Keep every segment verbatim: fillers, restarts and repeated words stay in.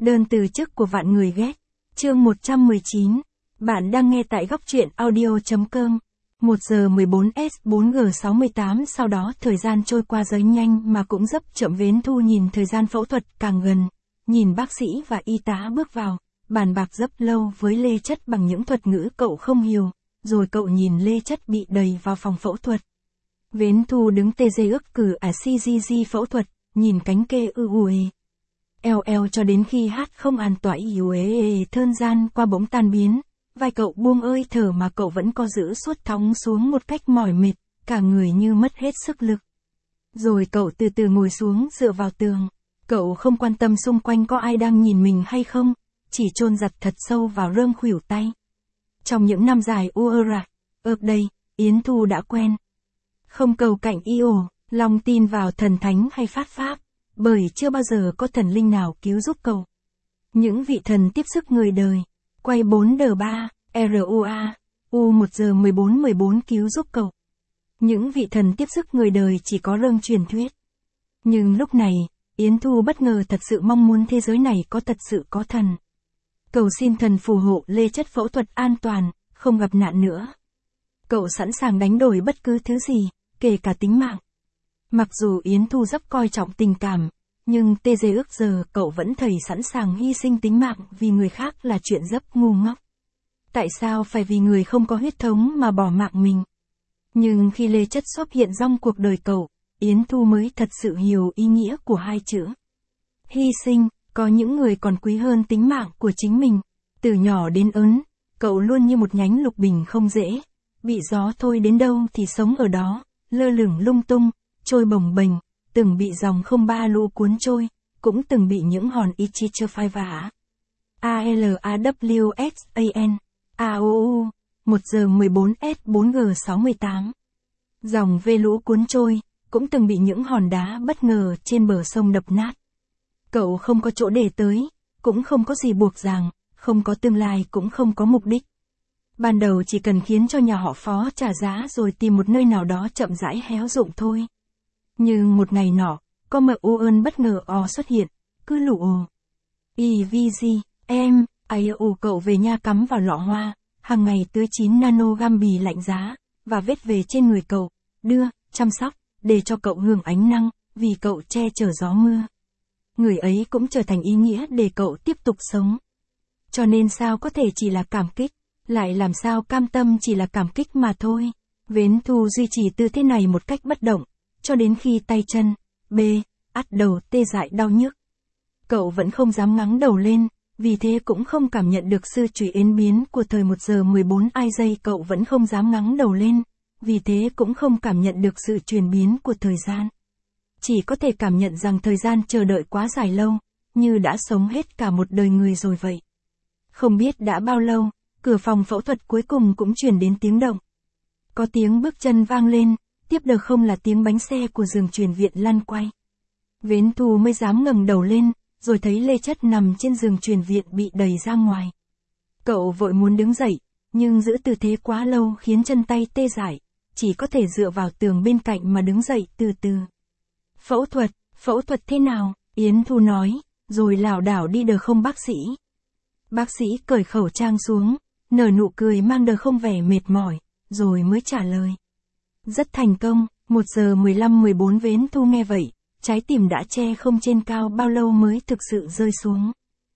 Đơn từ chức của vạn người ghét. Chương một trăm mười chín. Bạn đang nghe tại góc truyện audio.com. một giờ mười bốn S bốn G sáu mươi tám. Sau đó thời gian trôi qua rất nhanh mà cũng rất chậm. Vến Thu nhìn thời gian phẫu thuật càng gần. Nhìn bác sĩ và y tá bước vào. Bàn bạc rất lâu với Lê Chất bằng những thuật ngữ cậu không hiểu. Rồi cậu nhìn Lê Chất bị đẩy vào phòng phẫu thuật. Vến Thu đứng tê dê ức cử à xê giê giê phẫu thuật. Nhìn cánh kê ư u ê. Eo eo cho đến khi hát không an tỏa yếu ê ê thơn gian qua bỗng tan biến. Vai cậu buông ơi thở mà cậu vẫn co giữ suốt thóng xuống một cách mỏi mệt, cả người như mất hết sức lực. Rồi cậu từ từ ngồi xuống dựa vào tường. Cậu không quan tâm xung quanh có ai đang nhìn mình hay không, chỉ chôn giặt thật sâu vào rơm khuỷu tay. Trong những năm dài u ơ rạc, ợp đây, Yến Thu đã quen. Không cầu cạnh y ổ, lòng tin vào thần thánh hay phát pháp, bởi chưa bao giờ có thần linh nào cứu giúp cậu. Những vị thần tiếp sức người đời, quay bốn D ba, R U A, U một giờ mười bốn mười bốn cứu giúp cậu. Những vị thần tiếp sức người đời chỉ có rơm truyền thuyết. Nhưng lúc này, Yến Thu bất ngờ thật sự mong muốn thế giới này có thật sự có thần. Cầu xin thần phù hộ Lê Chất phẫu thuật an toàn, không gặp nạn nữa. Cậu sẵn sàng đánh đổi bất cứ thứ gì, kể cả tính mạng. Mặc dù Yến Thu rất coi trọng tình cảm, nhưng tê dê ước giờ cậu vẫn thấy sẵn sàng hy sinh tính mạng vì người khác là chuyện rất ngu ngốc. Tại sao phải vì người không có huyết thống mà bỏ mạng mình? Nhưng khi Lê Chất xuất hiện trong cuộc đời cậu, Yến Thu mới thật sự hiểu ý nghĩa của hai chữ. Hy sinh, có những người còn quý hơn tính mạng của chính mình. Từ nhỏ đến lớn, cậu luôn như một nhánh lục bình không rễ, bị gió thôi đến đâu thì sống ở đó, lơ lửng lung tung, trôi bồng bềnh, từng bị dòng không ba lũ cuốn trôi, cũng từng bị những hòn ý chí chơ phai vả. A L A W S A N, A O U, một giờ mười bốn S bốn G sáu mươi tám. Dòng vê lũ cuốn trôi, cũng từng bị những hòn đá bất ngờ trên bờ sông đập nát. Cậu không có chỗ để tới, cũng không có gì buộc ràng, không có tương lai cũng không có mục đích. Ban đầu chỉ cần khiến cho nhà họ Phó trả giá rồi tìm một nơi nào đó chậm rãi héo rụng thôi. Nhưng một ngày nọ, có mợ u ơn bất ngờ o xuất hiện, cứ lù ồ. E V G, em, ai u cậu về nhà cắm vào lọ hoa, hàng ngày tưới chín nano gam bì lạnh giá, và vết về trên người cậu, đưa, chăm sóc, để cho cậu hưởng ánh nắng, vì cậu che chở gió mưa. Người ấy cũng trở thành ý nghĩa để cậu tiếp tục sống. Cho nên sao có thể chỉ là cảm kích, lại làm sao cam tâm chỉ là cảm kích mà thôi. Vến Thu duy trì tư thế này một cách bất động, cho đến khi tay chân, b, ắt đầu tê dại đau nhức. Cậu vẫn không dám ngắng đầu lên, vì thế cũng không cảm nhận được sự chuyển biến của thời một giờ mười bốn giây. Cậu vẫn không dám ngắng đầu lên, vì thế cũng không cảm nhận được sự chuyển biến của thời gian. Chỉ có thể cảm nhận rằng thời gian chờ đợi quá dài lâu, như đã sống hết cả một đời người rồi vậy. Không biết đã bao lâu, cửa phòng phẫu thuật cuối cùng cũng truyền đến tiếng động. Có tiếng bước chân vang lên, tiếp được không là tiếng bánh xe của giường chuyển viện lăn quay. Vến Thu mới dám ngẩng đầu lên, rồi thấy Lê Chất nằm trên giường chuyển viện bị đẩy ra ngoài. Cậu vội muốn đứng dậy, nhưng giữ tư thế quá lâu khiến chân tay tê dại, chỉ có thể dựa vào tường bên cạnh mà đứng dậy từ từ. Phẫu thuật, phẫu thuật thế nào? Yến Thu nói, rồi lảo đảo đi đờ không bác sĩ. Bác sĩ cởi khẩu trang xuống, nở nụ cười mang đờ không vẻ mệt mỏi, rồi mới trả lời. Rất thành công, một giờ mười lăm mười bốn Vến Thu nghe vậy, trái tim đã che không trên cao bao lâu mới thực sự rơi xuống.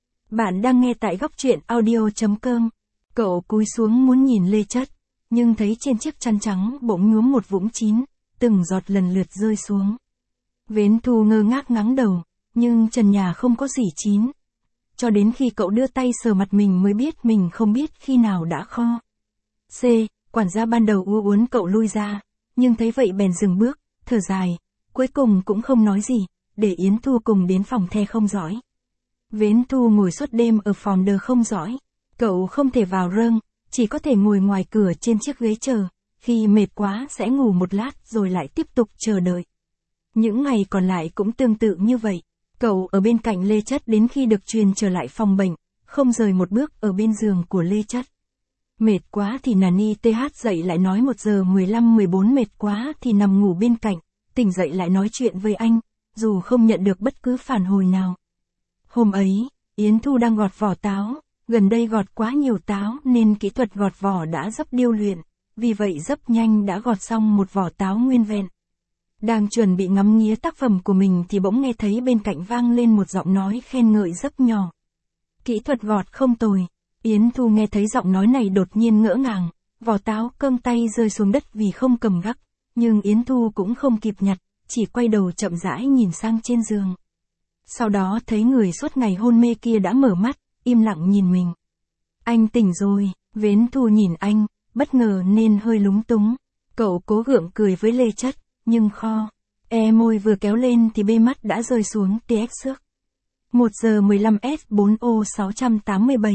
Bạn đang nghe tại góc truyện audio.com. Cậu cúi xuống muốn nhìn Lê Chất, nhưng thấy trên chiếc chăn trắng bỗng nhuốm một vũng chín, từng giọt lần lượt rơi xuống. Vến Thu ngơ ngác ngắng đầu, nhưng trần nhà không có gì chín. Cho đến khi cậu đưa tay sờ mặt mình mới biết mình không biết khi nào đã kho. C, quản gia ban đầu u uốn cậu lui ra, nhưng thấy vậy bèn dừng bước, thở dài, cuối cùng cũng không nói gì, để Yến Thu cùng đến phòng the không dõi. Vến Thu ngồi suốt đêm ở phòng đờ không dõi, cậu không thể vào rơm, chỉ có thể ngồi ngoài cửa trên chiếc ghế chờ, khi mệt quá sẽ ngủ một lát rồi lại tiếp tục chờ đợi. Những ngày còn lại cũng tương tự như vậy, cậu ở bên cạnh Lê Chất đến khi được truyền trở lại phòng bệnh, không rời một bước ở bên giường của Lê Chất. Mệt quá thì nani tê hát dậy lại nói một giờ mười lăm mười bốn, mệt quá thì nằm ngủ bên cạnh, tỉnh dậy lại nói chuyện với anh, dù không nhận được bất cứ phản hồi nào. Hôm ấy, Yến Thu đang gọt vỏ táo, gần đây gọt quá nhiều táo nên kỹ thuật gọt vỏ đã rất điêu luyện, vì vậy rất nhanh đã gọt xong một vỏ táo nguyên vẹn. Đang chuẩn bị ngắm nghía tác phẩm của mình thì bỗng nghe thấy bên cạnh vang lên một giọng nói khen ngợi rất nhỏ. Kỹ thuật gọt không tồi. Yến Thu nghe thấy giọng nói này đột nhiên ngỡ ngàng, vỏ táo cơm tay rơi xuống đất vì không cầm gắc, nhưng Yến Thu cũng không kịp nhặt, chỉ quay đầu chậm rãi nhìn sang trên giường. Sau đó thấy người suốt ngày hôn mê kia đã mở mắt, im lặng nhìn mình. Anh tỉnh rồi, Yến Thu nhìn anh, bất ngờ nên hơi lúng túng. Cậu cố gượng cười với Lê Chất, nhưng kho, e môi vừa kéo lên thì bê mắt đã rơi xuống tê ếch xước. một giờ mười lăm S bốn O sáu tám bảy.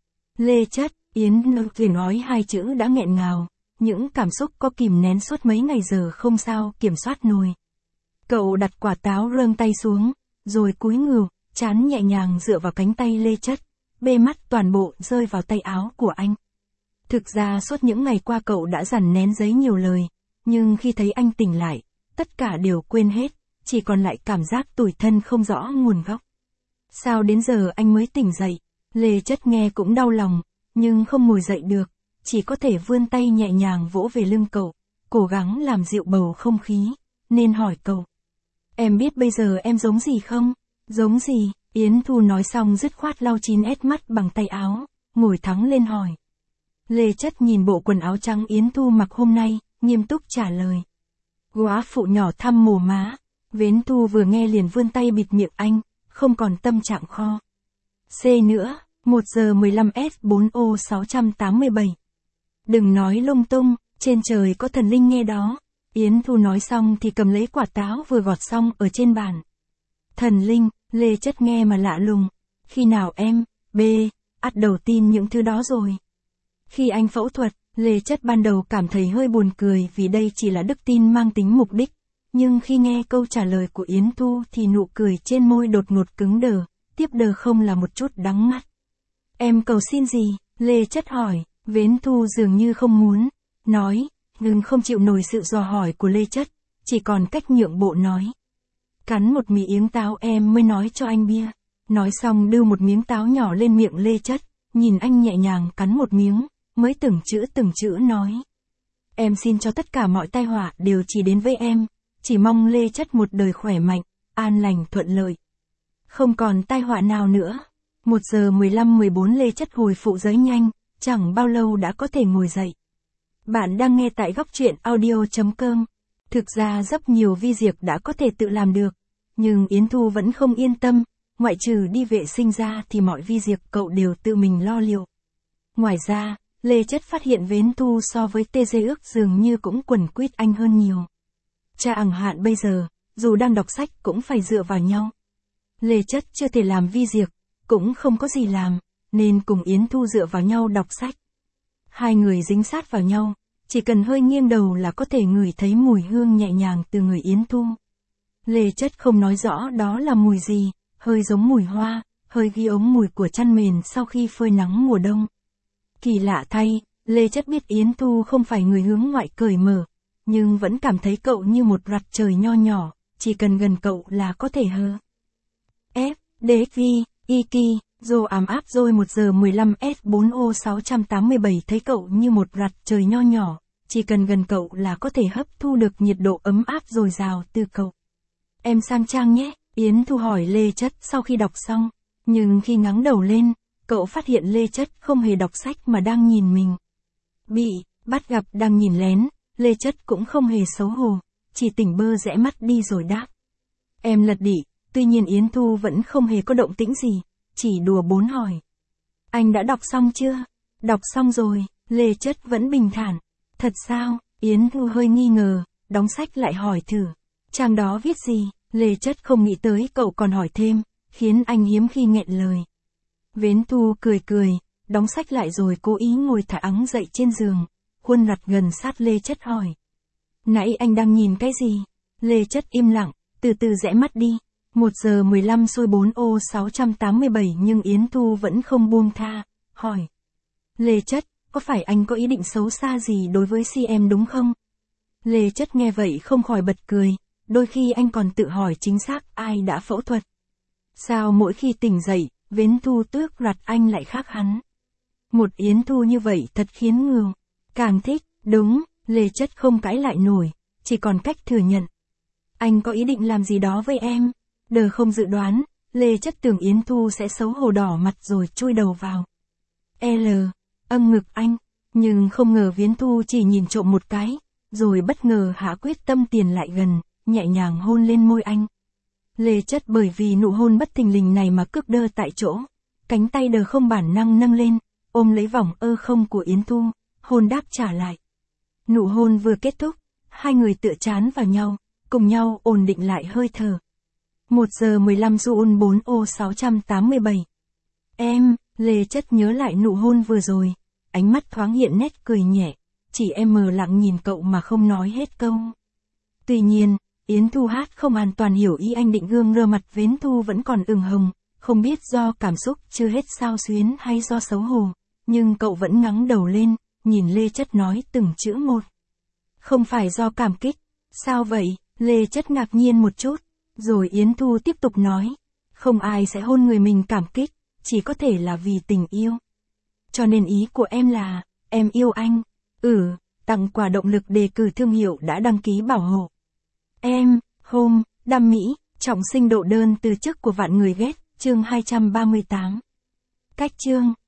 Lê Chất, Yến Thu nói hai chữ đã nghẹn ngào, những cảm xúc có kìm nén suốt mấy ngày giờ không sao kiểm soát nổi. Cậu đặt quả táo rơng tay xuống, rồi cúi ngửa, trán nhẹ nhàng dựa vào cánh tay Lê Chất, bê mắt toàn bộ rơi vào tay áo của anh. Thực ra suốt những ngày qua cậu đã dằn nén giấy nhiều lời, nhưng khi thấy anh tỉnh lại, tất cả đều quên hết, chỉ còn lại cảm giác tủi thân không rõ nguồn gốc. Sao đến giờ anh mới tỉnh dậy? Lê Chất nghe cũng đau lòng, nhưng không ngồi dậy được, chỉ có thể vươn tay nhẹ nhàng vỗ về lưng cậu, cố gắng làm dịu bầu không khí, nên hỏi cậu. Em biết bây giờ em giống gì không? Giống gì? Yến Thu nói xong dứt khoát lau chín ét mắt bằng tay áo, ngồi thẳng lên hỏi. Lê Chất nhìn bộ quần áo trắng Yến Thu mặc hôm nay, nghiêm túc trả lời. Góa phụ nhỏ thăm mồ má. Yến Thu vừa nghe liền vươn tay bịt miệng anh, không còn tâm trạng kho. C nữa, một giờ mười lăm S bốn O sáu tám bảy. Đừng nói lung tung, trên trời có thần linh nghe đó. Yến Thu nói xong thì cầm lấy quả táo vừa gọt xong ở trên bàn. Thần linh, Lê Chất nghe mà lạ lùng. Khi nào em, B, ắt đầu tin những thứ đó rồi. Khi anh phẫu thuật, Lê Chất ban đầu cảm thấy hơi buồn cười vì đây chỉ là đức tin mang tính mục đích. Nhưng khi nghe câu trả lời của Yến Thu thì nụ cười trên môi đột ngột cứng đờ, tiếp đờ không là một chút đắng ngắt. Em cầu xin gì? Lê Chất hỏi, Yến Thu dường như không muốn nói, nhưng không chịu nổi sự dò hỏi của Lê Chất, chỉ còn cách nhượng bộ nói. Cắn một miếng táo em mới nói cho anh bia. Nói xong đưa một miếng táo nhỏ lên miệng Lê Chất, nhìn anh nhẹ nhàng cắn một miếng, mới từng chữ từng chữ nói. Em xin cho tất cả mọi tai họa đều chỉ đến với em, chỉ mong Lê Chất một đời khỏe mạnh, an lành thuận lợi. Không còn tai họa nào nữa. một giờ mười lăm mười bốn Lê Chất hồi phụ giấy nhanh, chẳng bao lâu đã có thể ngồi dậy. Bạn đang nghe tại góc truyện audio chấm com. Thực ra rất nhiều vi việc đã có thể tự làm được, nhưng Yến Thu vẫn không yên tâm, ngoại trừ đi vệ sinh ra thì mọi vi việc cậu đều tự mình lo liệu. Ngoài ra, Lê Chất phát hiện Yến Thu so với tê giê ước dường như cũng quần quýt anh hơn nhiều. Chẳng hạn bây giờ, dù đang đọc sách cũng phải dựa vào nhau. Lê Chất chưa thể làm vi việc, cũng không có gì làm, nên cùng Yến Thu dựa vào nhau đọc sách. Hai người dính sát vào nhau, chỉ cần hơi nghiêng đầu là có thể ngửi thấy mùi hương nhẹ nhàng từ người Yến Thu. Lê Chất không nói rõ đó là mùi gì, hơi giống mùi hoa, hơi ghi ống mùi của chăn mền sau khi phơi nắng mùa đông. Kỳ lạ thay, Lê Chất biết Yến Thu không phải người hướng ngoại cởi mở, nhưng vẫn cảm thấy cậu như một rặt trời nho nhỏ, chỉ cần gần cậu là có thể hơ. F, D, V, Iki, Dô ám áp rồi một giờ mười lăm S bốn O sáu tám bảy thấy cậu như một rặt trời nho nhỏ, chỉ cần gần cậu là có thể hấp thu được nhiệt độ ấm áp dồi dào từ cậu. Em sang trang nhé, Yến Thu hỏi Lê Chất sau khi đọc xong, nhưng khi ngẩng đầu lên, cậu phát hiện Lê Chất không hề đọc sách mà đang nhìn mình. Bị bắt gặp đang nhìn lén, Lê Chất cũng không hề xấu hổ, chỉ tỉnh bơ rẽ mắt đi rồi đáp. Em lật đỉ, tuy nhiên Yến Thu vẫn không hề có động tĩnh gì, chỉ đùa bốn hỏi. Anh đã đọc xong chưa? Đọc xong rồi, Lê Chất vẫn bình thản. Thật sao? Yến Thu hơi nghi ngờ, đóng sách lại hỏi thử. Trang đó viết gì? Lê Chất không nghĩ tới cậu còn hỏi thêm, khiến anh hiếm khi nghẹn lời. Yến Thu cười cười, đóng sách lại rồi cố ý ngồi thả ắng dậy trên giường, khuôn mặt gần sát Lê Chất hỏi. Nãy anh đang nhìn cái gì? Lê Chất im lặng, từ từ rẽ mắt đi. một giờ mười lăm xuôi bốn O sáu tám bảy nhưng Yến Thu vẫn không buông tha, hỏi. Lê Chất, có phải anh có ý định xấu xa gì đối với si em đúng không? Lê Chất nghe vậy không khỏi bật cười, đôi khi anh còn tự hỏi chính xác ai đã phẫu thuật. Sao mỗi khi tỉnh dậy, Vến Thu tước đoạt anh lại khác hắn. Một Yến Thu như vậy thật khiến người càng thích, đúng, Lê Chất không cãi lại nổi, chỉ còn cách thừa nhận. Anh có ý định làm gì đó với em? Đờ không dự đoán, Lê Chất tưởng Yến Thu sẽ xấu hổ đỏ mặt rồi chui đầu vào L, âm ngực anh, nhưng không ngờ Viễn Thu chỉ nhìn trộm một cái, rồi bất ngờ hạ quyết tâm tiền lại gần, nhẹ nhàng hôn lên môi anh. Lê Chất bởi vì nụ hôn bất thình lình này mà cước đơ tại chỗ, cánh tay đờ không bản năng nâng lên, ôm lấy vòng ơ không của Yến Thu, hôn đáp trả lại. Nụ hôn vừa kết thúc, hai người tựa chán vào nhau, cùng nhau ổn định lại hơi thở. một giờ mười lăm Jun bốn ô sáu tám bảy. Em, Lê Chất nhớ lại nụ hôn vừa rồi, ánh mắt thoáng hiện nét cười nhẹ, chỉ em mờ lặng nhìn cậu mà không nói hết câu. Tuy nhiên, Yến Thu Hát không hoàn toàn hiểu ý anh định gương rơ mặt Vến Thu vẫn còn ửng hồng, không biết do cảm xúc chưa hết xao xuyến hay do xấu hổ, nhưng cậu vẫn ngẩng đầu lên, nhìn Lê Chất nói từng chữ một. Không phải do cảm kích, sao vậy? Lê Chất ngạc nhiên một chút, rồi Yến Thu tiếp tục nói, không ai sẽ hôn người mình cảm kích, chỉ có thể là vì tình yêu. Cho nên ý của em là, em yêu anh. Ừ, tặng quà động lực đề cử thương hiệu đã đăng ký bảo hộ. Em, hôm, đam mỹ, trọng sinh độ đơn từ chức của vạn người ghét, chương hai trăm ba mươi tám. Cách chương.